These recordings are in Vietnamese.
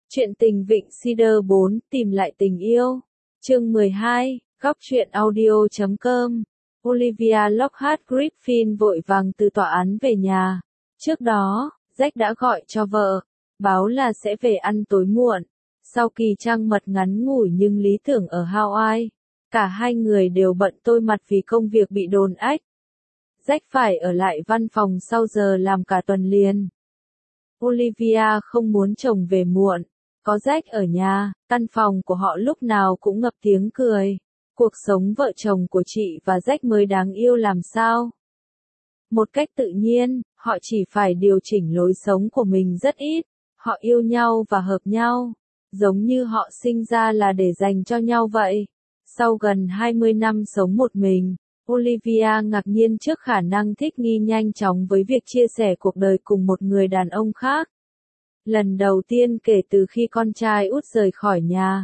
Chuyện tình Vịnh Cedar 4, tìm lại tình yêu. Chương 12, góc truyện audio.com. Olivia Lockhart Griffin vội vàng từ tòa án về nhà. Trước đó, Jack đã gọi cho vợ, báo là sẽ về ăn tối muộn. Sau kỳ trăng mật ngắn ngủi nhưng lý tưởng ở Hawaii, cả hai người đều bận tôi mặt vì công việc bị đồn ách. Jack phải ở lại văn phòng sau giờ làm cả tuần liền. Olivia không muốn chồng về muộn. Có Jack ở nhà, căn phòng của họ lúc nào cũng ngập tiếng cười. Cuộc sống vợ chồng của chị và Jack mới đáng yêu làm sao? Một cách tự nhiên, họ chỉ phải điều chỉnh lối sống của mình rất ít. Họ yêu nhau và hợp nhau, giống như họ sinh ra là để dành cho nhau vậy. Sau gần 20 năm sống một mình, Olivia ngạc nhiên trước khả năng thích nghi nhanh chóng với việc chia sẻ cuộc đời cùng một người đàn ông khác. Lần đầu tiên kể từ khi con trai út rời khỏi nhà,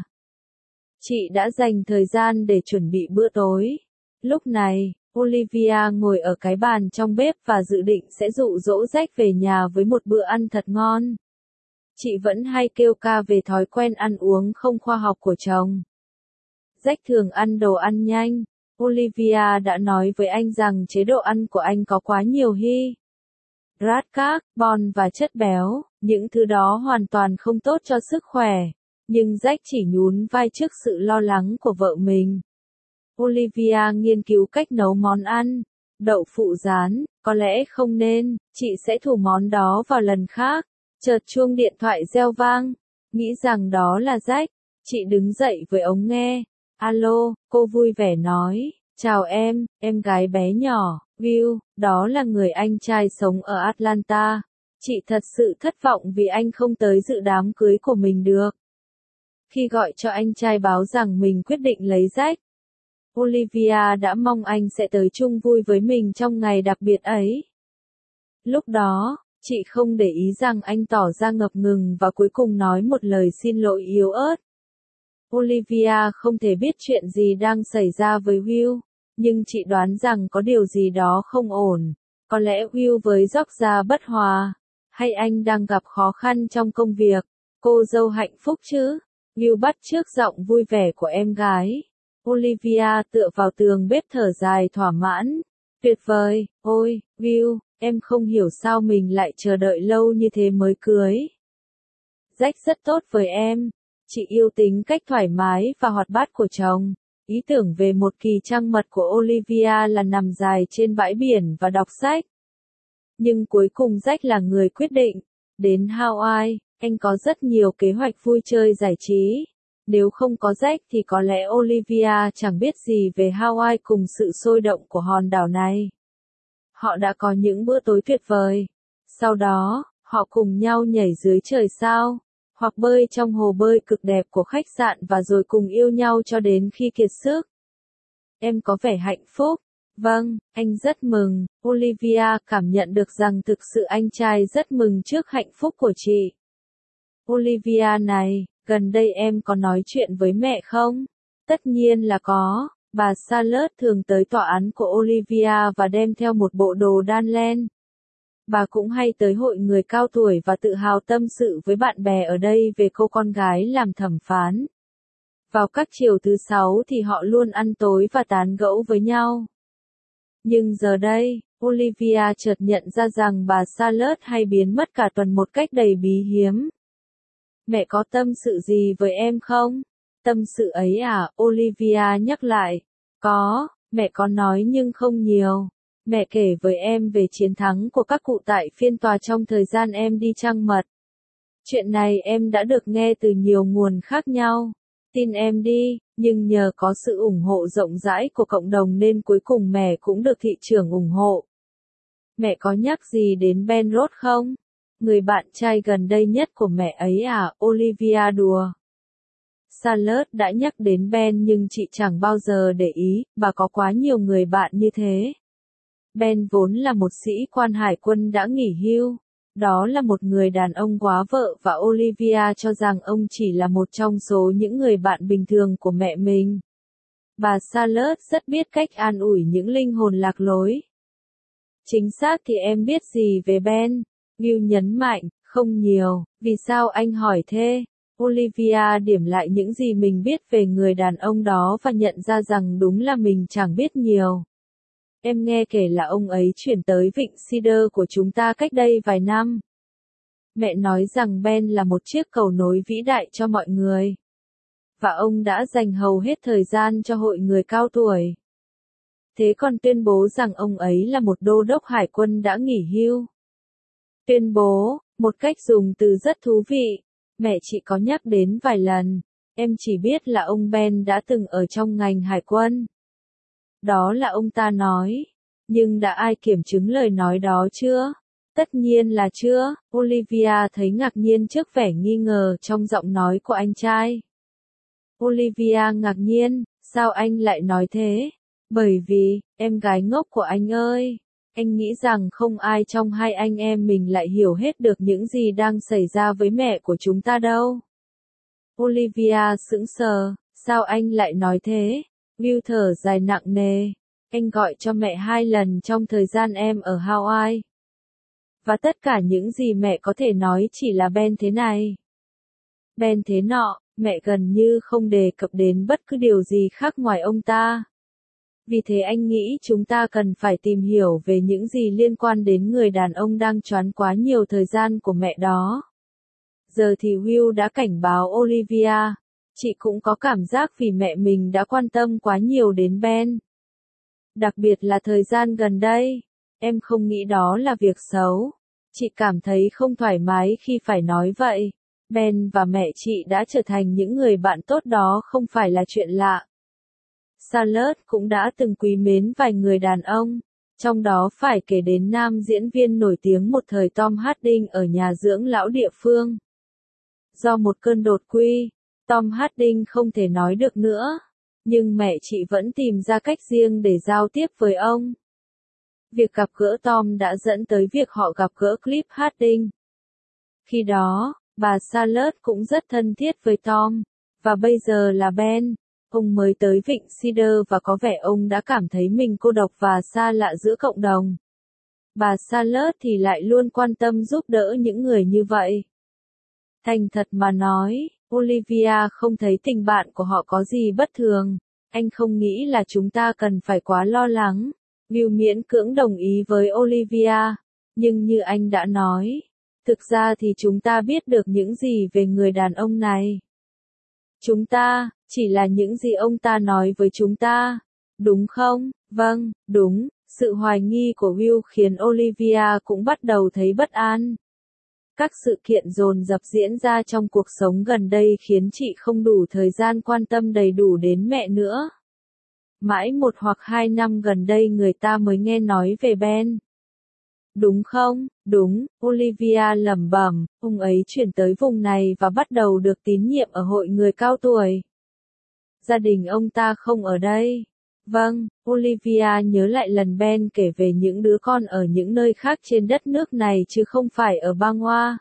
chị đã dành thời gian để chuẩn bị bữa tối. Lúc này, Olivia ngồi ở cái bàn trong bếp và dự định sẽ dụ dỗ Jack về nhà với một bữa ăn thật ngon. Chị vẫn hay kêu ca về thói quen ăn uống không khoa học của chồng. Jack thường ăn đồ ăn nhanh. Olivia đã nói với anh rằng chế độ ăn của anh có quá nhiều hydrate, carbon và chất béo, những thứ đó hoàn toàn không tốt cho sức khỏe. Nhưng Jack chỉ nhún vai trước sự lo lắng của vợ mình. Olivia nghiên cứu cách nấu món ăn. Đậu phụ rán, có lẽ không nên, chị sẽ thử món đó vào lần khác. Chợt chuông điện thoại reo vang, nghĩ rằng đó là Jack. Chị đứng dậy với ống nghe. Alo, cô vui vẻ nói, chào em gái bé nhỏ, Will, đó là người anh trai sống ở Atlanta. Chị thật sự thất vọng vì anh không tới dự đám cưới của mình được. Khi gọi cho anh trai báo rằng mình quyết định lấy Jack, Olivia đã mong anh sẽ tới chung vui với mình trong ngày đặc biệt ấy. Lúc đó, chị không để ý rằng anh tỏ ra ngập ngừng và cuối cùng nói một lời xin lỗi yếu ớt. Olivia không thể biết chuyện gì đang xảy ra với Will, nhưng chị đoán rằng có điều gì đó không ổn. Có lẽ Will với Georgia bất hòa, hay anh đang gặp khó khăn trong công việc. Cô dâu hạnh phúc chứ? Will bắt chước giọng vui vẻ của em gái. Olivia tựa vào tường bếp thở dài thỏa mãn. Tuyệt vời, ôi, Will, em không hiểu sao mình lại chờ đợi lâu như thế mới cưới. Jack rất tốt với em. Chị yêu tính cách thoải mái và hoạt bát của chồng. Ý tưởng về một kỳ trăng mật của Olivia là nằm dài trên bãi biển và đọc sách. Nhưng cuối cùng Jack là người quyết định. Đến Hawaii, anh có rất nhiều kế hoạch vui chơi giải trí. Nếu không có Jack thì có lẽ Olivia chẳng biết gì về Hawaii cùng sự sôi động của hòn đảo này. Họ đã có những bữa tối tuyệt vời. Sau đó, họ cùng nhau nhảy dưới trời sao, hoặc bơi trong hồ bơi cực đẹp của khách sạn và rồi cùng yêu nhau cho đến khi kiệt sức. Em có vẻ hạnh phúc. Vâng, anh rất mừng. Olivia cảm nhận được rằng thực sự anh trai rất mừng trước hạnh phúc của chị. Olivia này, gần đây em có nói chuyện với mẹ không? Tất nhiên là có. Bà Charlotte thường tới tòa án của Olivia và đem theo một bộ đồ đan len. Bà cũng hay tới hội người cao tuổi và tự hào tâm sự với bạn bè ở đây về cô con gái làm thẩm phán. Vào các chiều thứ Sáu thì họ luôn ăn tối và tán gẫu với nhau. Nhưng giờ đây, Olivia chợt nhận ra rằng bà Charlotte hay biến mất cả tuần một cách đầy bí hiếm. Mẹ có tâm sự gì với em không? Tâm sự ấy à? Olivia nhắc lại. Có, mẹ có nói nhưng không nhiều. Mẹ kể với em về chiến thắng của các cụ tại phiên tòa trong thời gian em đi trăng mật. Chuyện này em đã được nghe từ nhiều nguồn khác nhau. Tin em đi, nhưng nhờ có sự ủng hộ rộng rãi của cộng đồng nên cuối cùng mẹ cũng được thị trưởng ủng hộ. Mẹ có nhắc gì đến Ben Rhodes không? Người bạn trai gần đây nhất của mẹ ấy à? Olivia đùa. Charlotte đã nhắc đến Ben nhưng chị chẳng bao giờ để ý, bà có quá nhiều người bạn như thế. Ben vốn là một sĩ quan hải quân đã nghỉ hưu. Đó là một người đàn ông quá vợ và Olivia cho rằng ông chỉ là một trong số những người bạn bình thường của mẹ mình. Bà Charlotte rất biết cách an ủi những linh hồn lạc lối. Chính xác thì em biết gì về Ben? Will nhấn mạnh, không nhiều. Vì sao anh hỏi thế? Olivia điểm lại những gì mình biết về người đàn ông đó và nhận ra rằng đúng là mình chẳng biết nhiều. Em nghe kể là ông ấy chuyển tới vịnh Cedar của chúng ta cách đây vài năm. Mẹ nói rằng Ben là một chiếc cầu nối vĩ đại cho mọi người. Và ông đã dành hầu hết thời gian cho hội người cao tuổi. Thế còn tuyên bố rằng ông ấy là một đô đốc hải quân đã nghỉ hưu. Tuyên bố, một cách dùng từ rất thú vị. Mẹ chị có nhắc đến vài lần. Em chỉ biết là ông Ben đã từng ở trong ngành hải quân. Đó là ông ta nói. Nhưng đã ai kiểm chứng lời nói đó chưa? Tất nhiên là chưa. Olivia thấy ngạc nhiên trước vẻ nghi ngờ trong giọng nói của anh trai. Olivia ngạc nhiên, sao anh lại nói thế? Bởi vì, em gái ngốc của anh ơi, anh nghĩ rằng không ai trong hai anh em mình lại hiểu hết được những gì đang xảy ra với mẹ của chúng ta đâu. Olivia sững sờ, sao anh lại nói thế? Will thở dài nặng nề, anh gọi cho mẹ 2 lần trong thời gian em ở Hawaii. Và tất cả những gì mẹ có thể nói chỉ là Ben thế này, Ben thế nọ, mẹ gần như không đề cập đến bất cứ điều gì khác ngoài ông ta. Vì thế anh nghĩ chúng ta cần phải tìm hiểu về những gì liên quan đến người đàn ông đang choán quá nhiều thời gian của mẹ đó. Giờ thì Will đã cảnh báo Olivia, chị cũng có cảm giác vì mẹ mình đã quan tâm quá nhiều đến Ben. Đặc biệt là thời gian gần đây, em không nghĩ đó là việc xấu. Chị cảm thấy không thoải mái khi phải nói vậy. Ben và mẹ chị đã trở thành những người bạn tốt, đó không phải là chuyện lạ. Charlotte cũng đã từng quý mến vài người đàn ông, trong đó phải kể đến nam diễn viên nổi tiếng một thời Tom Hardy ở nhà dưỡng lão địa phương. Do một cơn đột quỵ, Tom Hardy không thể nói được nữa, nhưng mẹ chị vẫn tìm ra cách riêng để giao tiếp với ông. Việc gặp gỡ Tom đã dẫn tới việc họ gặp gỡ Cliff Hardy. Khi đó, bà Charlotte cũng rất thân thiết với Tom, và bây giờ là Ben. Ông mới tới vịnh Cedar và có vẻ ông đã cảm thấy mình cô độc và xa lạ giữa cộng đồng. Bà Charlotte thì lại luôn quan tâm giúp đỡ những người như vậy. Thành thật mà nói, Olivia không thấy tình bạn của họ có gì bất thường. Anh không nghĩ là chúng ta cần phải quá lo lắng. Will miễn cưỡng đồng ý với Olivia. Nhưng như anh đã nói, thực ra thì chúng ta biết được những gì về người đàn ông này. Chúng ta, chỉ là những gì ông ta nói với chúng ta. Đúng không? Vâng, đúng. Sự hoài nghi của Will khiến Olivia cũng bắt đầu thấy bất an. Các sự kiện dồn dập diễn ra trong cuộc sống gần đây khiến chị không đủ thời gian quan tâm đầy đủ đến mẹ nữa. Mãi 1 hoặc 2 năm gần đây người ta mới nghe nói về Ben. Đúng không? Đúng, Olivia lẩm bẩm, ông ấy chuyển tới vùng này và bắt đầu được tín nhiệm ở hội người cao tuổi. Gia đình ông ta không ở đây. Vâng, Olivia nhớ lại lần Ben kể về những đứa con ở những nơi khác trên đất nước này chứ không phải ở bang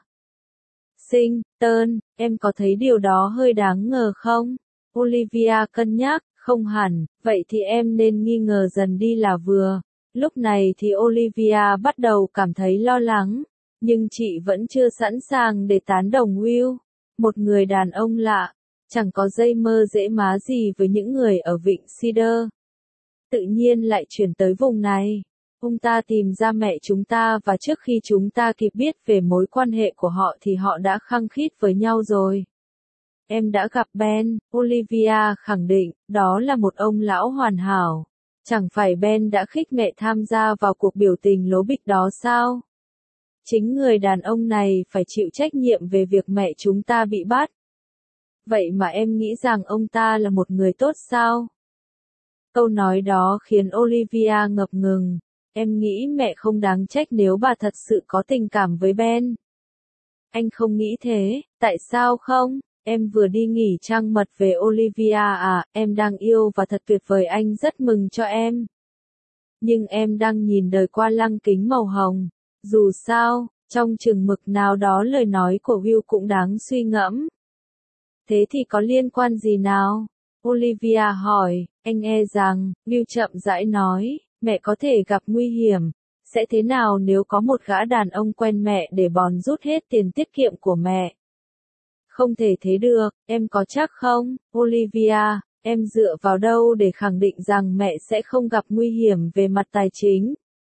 Washington. Em có thấy điều đó hơi đáng ngờ không? Olivia cân nhắc, không hẳn, vậy thì em nên nghi ngờ dần đi là vừa. Lúc này thì Olivia bắt đầu cảm thấy lo lắng, nhưng chị vẫn chưa sẵn sàng để tán đồng Will. Một người đàn ông lạ, chẳng có dây mơ dễ má gì với những người ở vịnh Cedar. Tự nhiên lại chuyển tới vùng này. Ông ta tìm ra mẹ chúng ta và trước khi chúng ta kịp biết về mối quan hệ của họ thì họ đã khăng khít với nhau rồi. Em đã gặp Ben, Olivia khẳng định, đó là một ông lão hoàn hảo. Chẳng phải Ben đã khích mẹ tham gia vào cuộc biểu tình lố bịch đó sao? Chính người đàn ông này phải chịu trách nhiệm về việc mẹ chúng ta bị bắt. Vậy mà em nghĩ rằng ông ta là một người tốt sao? Câu nói đó khiến Olivia ngập ngừng. Em nghĩ mẹ không đáng trách nếu bà thật sự có tình cảm với Ben. Anh không nghĩ thế, tại sao không? Em vừa đi nghỉ trăng mật về Olivia à, em đang yêu và thật tuyệt vời, anh rất mừng cho em. Nhưng em đang nhìn đời qua lăng kính màu hồng. Dù sao, trong chừng mực nào đó lời nói của Will cũng đáng suy ngẫm. Thế thì có liên quan gì nào? Olivia hỏi, anh e rằng, Will chậm rãi nói, mẹ có thể gặp nguy hiểm. Sẽ thế nào nếu có một gã đàn ông quen mẹ để bòn rút hết tiền tiết kiệm của mẹ? Không thể thế được, em có chắc không, Olivia, em dựa vào đâu để khẳng định rằng mẹ sẽ không gặp nguy hiểm về mặt tài chính?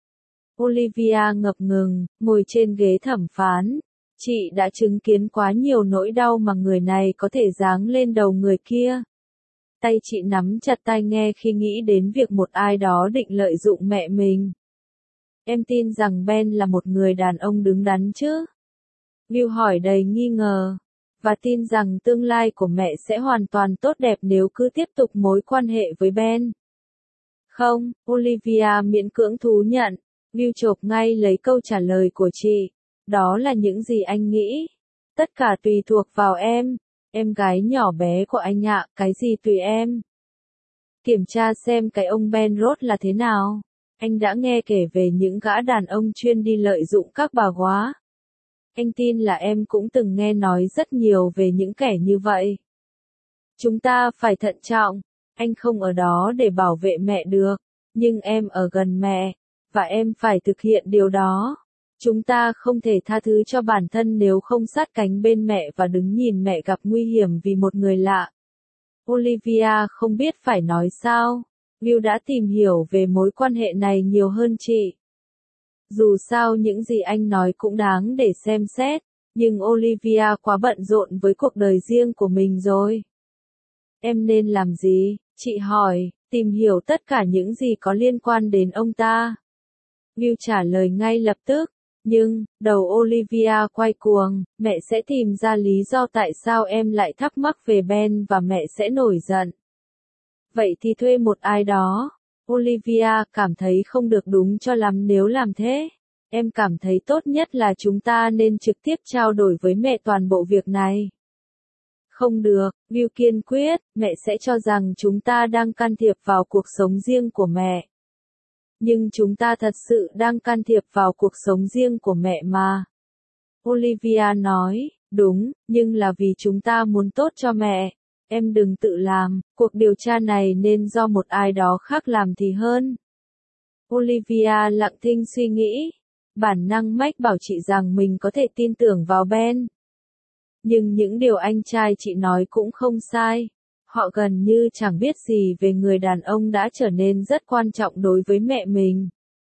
Olivia ngập ngừng, ngồi trên ghế thẩm phán. Chị đã chứng kiến quá nhiều nỗi đau mà người này có thể giáng lên đầu người kia. Tay chị nắm chặt tai nghe khi nghĩ đến việc một ai đó định lợi dụng mẹ mình. Em tin rằng Ben là một người đàn ông đứng đắn chứ? Will hỏi đầy nghi ngờ. Và tin rằng tương lai của mẹ sẽ hoàn toàn tốt đẹp nếu cứ tiếp tục mối quan hệ với Ben. Không, Olivia miễn cưỡng thú nhận. Will chộp ngay lấy câu trả lời của chị. Đó là những gì anh nghĩ. Tất cả tùy thuộc vào em gái nhỏ bé của anh ạ, cái gì tùy em. Kiểm tra xem cái ông Ben Rhodes là thế nào. Anh đã nghe kể về những gã đàn ông chuyên đi lợi dụng các bà góa. Anh tin là em cũng từng nghe nói rất nhiều về những kẻ như vậy. Chúng ta phải thận trọng. Anh không ở đó để bảo vệ mẹ được, nhưng em ở gần mẹ, và em phải thực hiện điều đó. Chúng ta không thể tha thứ cho bản thân nếu không sát cánh bên mẹ và đứng nhìn mẹ gặp nguy hiểm vì một người lạ. Olivia không biết phải nói sao. Will đã tìm hiểu về mối quan hệ này nhiều hơn chị. Dù sao những gì anh nói cũng đáng để xem xét, nhưng Olivia quá bận rộn với cuộc đời riêng của mình rồi. Em nên làm gì? Chị hỏi, tìm hiểu tất cả những gì có liên quan đến ông ta. Will trả lời ngay lập tức. Nhưng, đầu Olivia quay cuồng, mẹ sẽ tìm ra lý do tại sao em lại thắc mắc về Ben và mẹ sẽ nổi giận. Vậy thì thuê một ai đó. Olivia cảm thấy không được đúng cho lắm nếu làm thế. Em cảm thấy tốt nhất là chúng ta nên trực tiếp trao đổi với mẹ toàn bộ việc này. Không được, Will kiên quyết, mẹ sẽ cho rằng chúng ta đang can thiệp vào cuộc sống riêng của mẹ. Nhưng chúng ta thật sự đang can thiệp vào cuộc sống riêng của mẹ mà. Olivia nói, đúng, nhưng là vì chúng ta muốn tốt cho mẹ. Em đừng tự làm, cuộc điều tra này nên do một ai đó khác làm thì hơn. Olivia lặng thinh suy nghĩ. Bản năng mách bảo chị rằng mình có thể tin tưởng vào Ben. Nhưng những điều anh trai chị nói cũng không sai. Họ gần như chẳng biết gì về người đàn ông đã trở nên rất quan trọng đối với mẹ mình.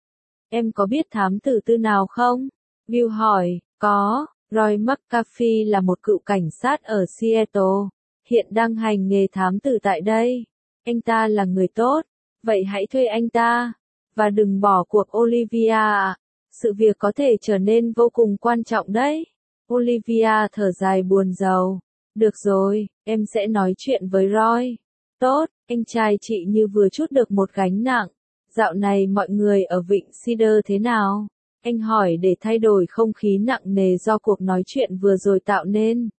Em có biết thám tử tư nào không? Will hỏi, có, Roy McAfee là một cựu cảnh sát ở Seattle, hiện đang hành nghề thám tử tại đây. Anh ta là người tốt, vậy hãy thuê anh ta. Và đừng bỏ cuộc Olivia ạ. Sự việc có thể trở nên vô cùng quan trọng đấy. Olivia thở dài buồn rầu. Được rồi, em sẽ nói chuyện với Roy. Tốt, anh trai chị như vừa trút được một gánh nặng. Dạo này mọi người ở Vịnh Cedar thế nào? Anh hỏi để thay đổi không khí nặng nề do cuộc nói chuyện vừa rồi tạo nên.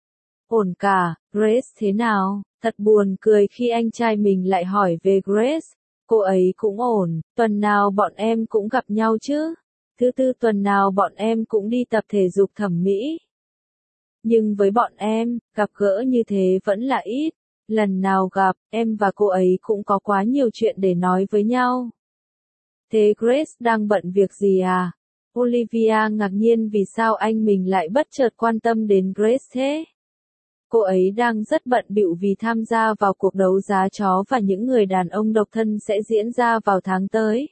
Ổn cả, Grace thế nào? Thật buồn cười khi anh trai mình lại hỏi về Grace. Cô ấy cũng ổn, tuần nào bọn em cũng gặp nhau chứ? Thứ tư tuần nào bọn em cũng đi tập thể dục thẩm mỹ. Nhưng với bọn em, gặp gỡ như thế vẫn là ít. Lần nào gặp, em và cô ấy cũng có quá nhiều chuyện để nói với nhau. Thế Grace đang bận việc gì à? Olivia ngạc nhiên vì sao anh mình lại bất chợt quan tâm đến Grace thế. Cô ấy đang rất bận bịu vì tham gia vào cuộc đấu giá chó và những người đàn ông độc thân sẽ diễn ra vào tháng tới.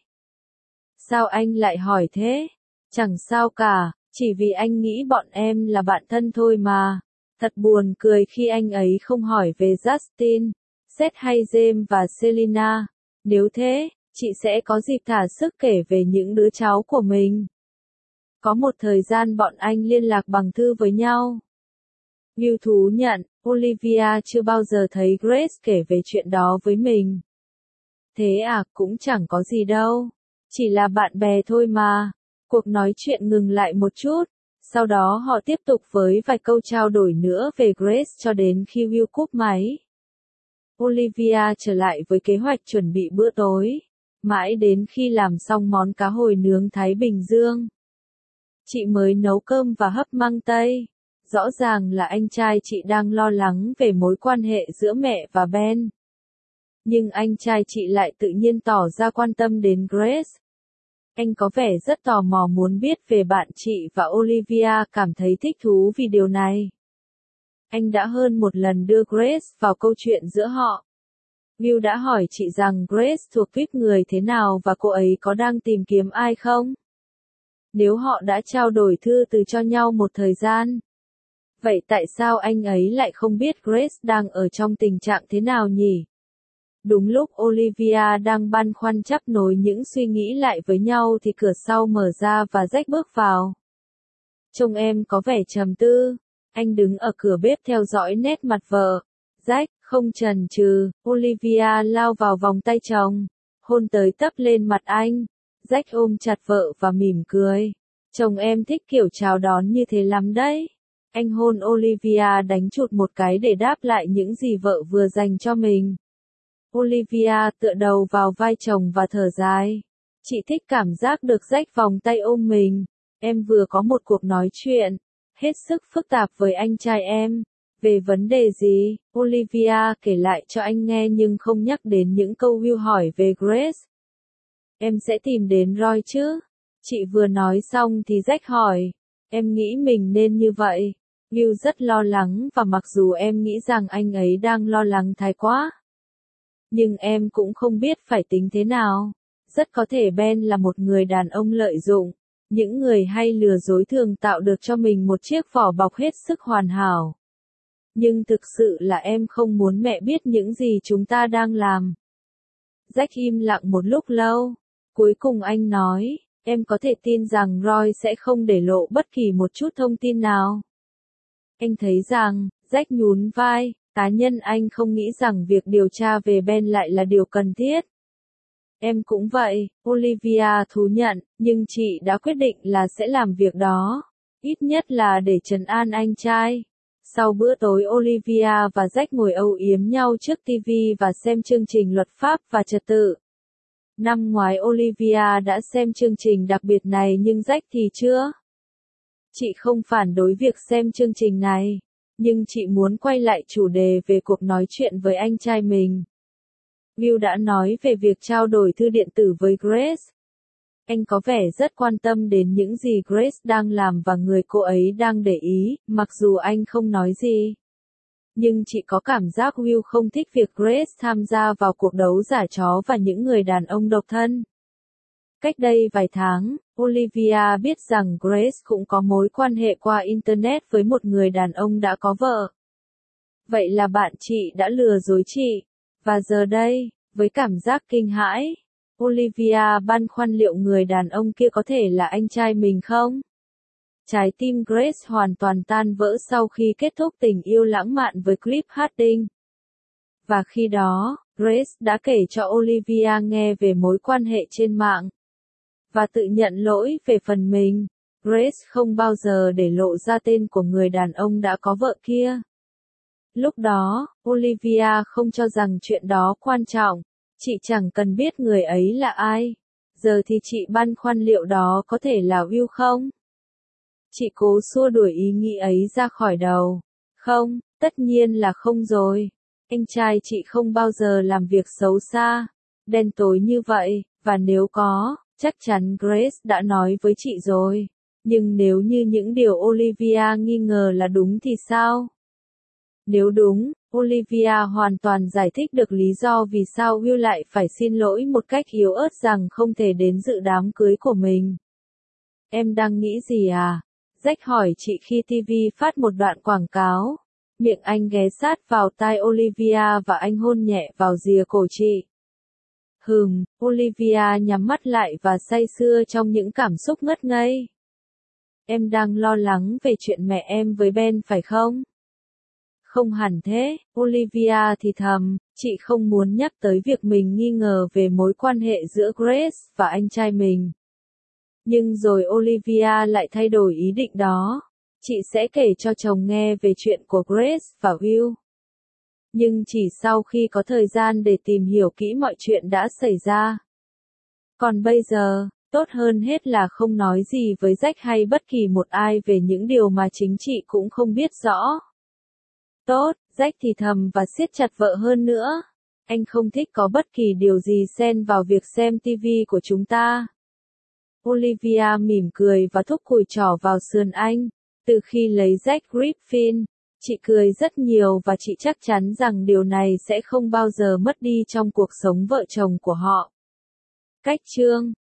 Sao anh lại hỏi thế? Chẳng sao cả, chỉ vì anh nghĩ bọn em là bạn thân thôi mà. Thật buồn cười khi anh ấy không hỏi về Justin, Seth hay James và Selena. Nếu thế, chị sẽ có dịp thả sức kể về những đứa cháu của mình. Có một thời gian bọn anh liên lạc bằng thư với nhau. Will thú nhận, Olivia chưa bao giờ thấy Grace kể về chuyện đó với mình. Thế à, cũng chẳng có gì đâu. Chỉ là bạn bè thôi mà. Cuộc nói chuyện ngừng lại một chút. Sau đó họ tiếp tục với vài câu trao đổi nữa về Grace cho đến khi Will cúp máy. Olivia trở lại với kế hoạch chuẩn bị bữa tối. Mãi đến khi làm xong món cá hồi nướng Thái Bình Dương. Chị mới nấu cơm và hấp măng tây. Rõ ràng là anh trai chị đang lo lắng về mối quan hệ giữa mẹ và Ben. Nhưng anh trai chị lại tự nhiên tỏ ra quan tâm đến Grace. Anh có vẻ rất tò mò muốn biết về bạn chị và Olivia cảm thấy thích thú vì điều này. Anh đã hơn một lần đưa Grace vào câu chuyện giữa họ. Will đã hỏi chị rằng Grace thuộc tuýp người thế nào và cô ấy có đang tìm kiếm ai không? Nếu họ đã trao đổi thư từ cho nhau một thời gian. Vậy tại sao anh ấy lại không biết Grace đang ở trong tình trạng thế nào nhỉ? Đúng lúc Olivia đang băn khoăn chắp nối những suy nghĩ lại với nhau thì cửa sau mở ra và Jack bước vào. Trông em có vẻ trầm tư. Anh đứng ở cửa bếp theo dõi nét mặt vợ. Jack, không chần chừ, Olivia lao vào vòng tay chồng, hôn tới tấp lên mặt anh. Jack ôm chặt vợ và mỉm cười. Chồng em thích kiểu chào đón như thế lắm đấy. Anh hôn Olivia đánh chụt một cái để đáp lại những gì vợ vừa dành cho mình. Olivia tựa đầu vào vai chồng và thở dài. Chị thích cảm giác được Jack vòng tay ôm mình. Em vừa có một cuộc nói chuyện hết sức phức tạp với anh trai em. Về vấn đề gì? Olivia kể lại cho anh nghe nhưng không nhắc đến những câu Will hỏi về Grace. Em sẽ tìm đến Roy chứ? Chị vừa nói xong thì Jack hỏi. Em nghĩ mình nên như vậy. Will rất lo lắng và mặc dù em nghĩ rằng anh ấy đang lo lắng thái quá. Nhưng em cũng không biết phải tính thế nào. Rất có thể Ben là một người đàn ông lợi dụng. Những người hay lừa dối thường tạo được cho mình một chiếc vỏ bọc hết sức hoàn hảo. Nhưng thực sự là em không muốn mẹ biết những gì chúng ta đang làm. Jack im lặng một lúc lâu. Cuối cùng anh nói, em có thể tin rằng Roy sẽ không để lộ bất kỳ một chút thông tin nào. Anh thấy rằng, Jack nhún vai, cá nhân anh không nghĩ rằng việc điều tra về Ben lại là điều cần thiết. Em cũng vậy, Olivia thú nhận, nhưng chị đã quyết định là sẽ làm việc đó. Ít nhất là để trấn an anh trai. Sau bữa tối Olivia và Jack ngồi âu yếm nhau trước TV và xem chương trình luật pháp và trật tự. Năm ngoái Olivia đã xem chương trình đặc biệt này nhưng Jack thì chưa. Chị không phản đối việc xem chương trình này, nhưng chị muốn quay lại chủ đề về cuộc nói chuyện với anh trai mình. Will đã nói về việc trao đổi thư điện tử với Grace. Anh có vẻ rất quan tâm đến những gì Grace đang làm và người cô ấy đang để ý, mặc dù anh không nói gì. Nhưng chị có cảm giác Will không thích việc Grace tham gia vào cuộc đấu giả chó và những người đàn ông độc thân. Cách đây vài tháng, Olivia biết rằng Grace cũng có mối quan hệ qua Internet với một người đàn ông đã có vợ. Vậy là bạn chị đã lừa dối chị. Và giờ đây, với cảm giác kinh hãi, Olivia băn khoăn liệu người đàn ông kia có thể là anh trai mình không? Trái tim Grace hoàn toàn tan vỡ sau khi kết thúc tình yêu lãng mạn với Cliff Harding. Và khi đó, Grace đã kể cho Olivia nghe về mối quan hệ trên mạng. Và tự nhận lỗi về phần mình. Grace không bao giờ để lộ ra tên của người đàn ông đã có vợ kia. Lúc đó, Olivia không cho rằng chuyện đó quan trọng. Chị chẳng cần biết người ấy là ai. Giờ thì chị băn khoăn liệu đó có thể là Will không? Chị cố xua đuổi ý nghĩ ấy ra khỏi đầu. Không, tất nhiên là không rồi. Anh trai chị không bao giờ làm việc xấu xa, đen tối như vậy, và nếu có, chắc chắn Grace đã nói với chị rồi. Nhưng nếu như những điều Olivia nghi ngờ là đúng thì sao? Nếu đúng, Olivia hoàn toàn giải thích được lý do vì sao Will lại phải xin lỗi một cách yếu ớt rằng không thể đến dự đám cưới của mình. Em đang nghĩ gì à? Jack hỏi chị khi TV phát một đoạn quảng cáo. Miệng anh ghé sát vào tai Olivia và anh hôn nhẹ vào rìa cổ chị. Olivia nhắm mắt lại và say sưa trong những cảm xúc ngất ngây. Em đang lo lắng về chuyện mẹ em với Ben phải không? Không hẳn thế, Olivia thì thầm, chị không muốn nhắc tới việc mình nghi ngờ về mối quan hệ giữa Grace và anh trai mình. Nhưng rồi Olivia lại thay đổi ý định đó. Chị sẽ kể cho chồng nghe về chuyện của Grace và Will. Nhưng chỉ sau khi có thời gian để tìm hiểu kỹ mọi chuyện đã xảy ra. Còn bây giờ, tốt hơn hết là không nói gì với Jack hay bất kỳ một ai về những điều mà chính chị cũng không biết rõ. Tốt, Jack thì thầm và siết chặt vợ hơn nữa. Anh không thích có bất kỳ điều gì xen vào việc xem TV của chúng ta. Olivia mỉm cười và thúc cùi trỏ vào sườn anh. Từ khi lấy Jack Griffin, Chị cười rất nhiều và chị chắc chắn rằng điều này sẽ không bao giờ mất đi trong cuộc sống vợ chồng của họ. Cách chương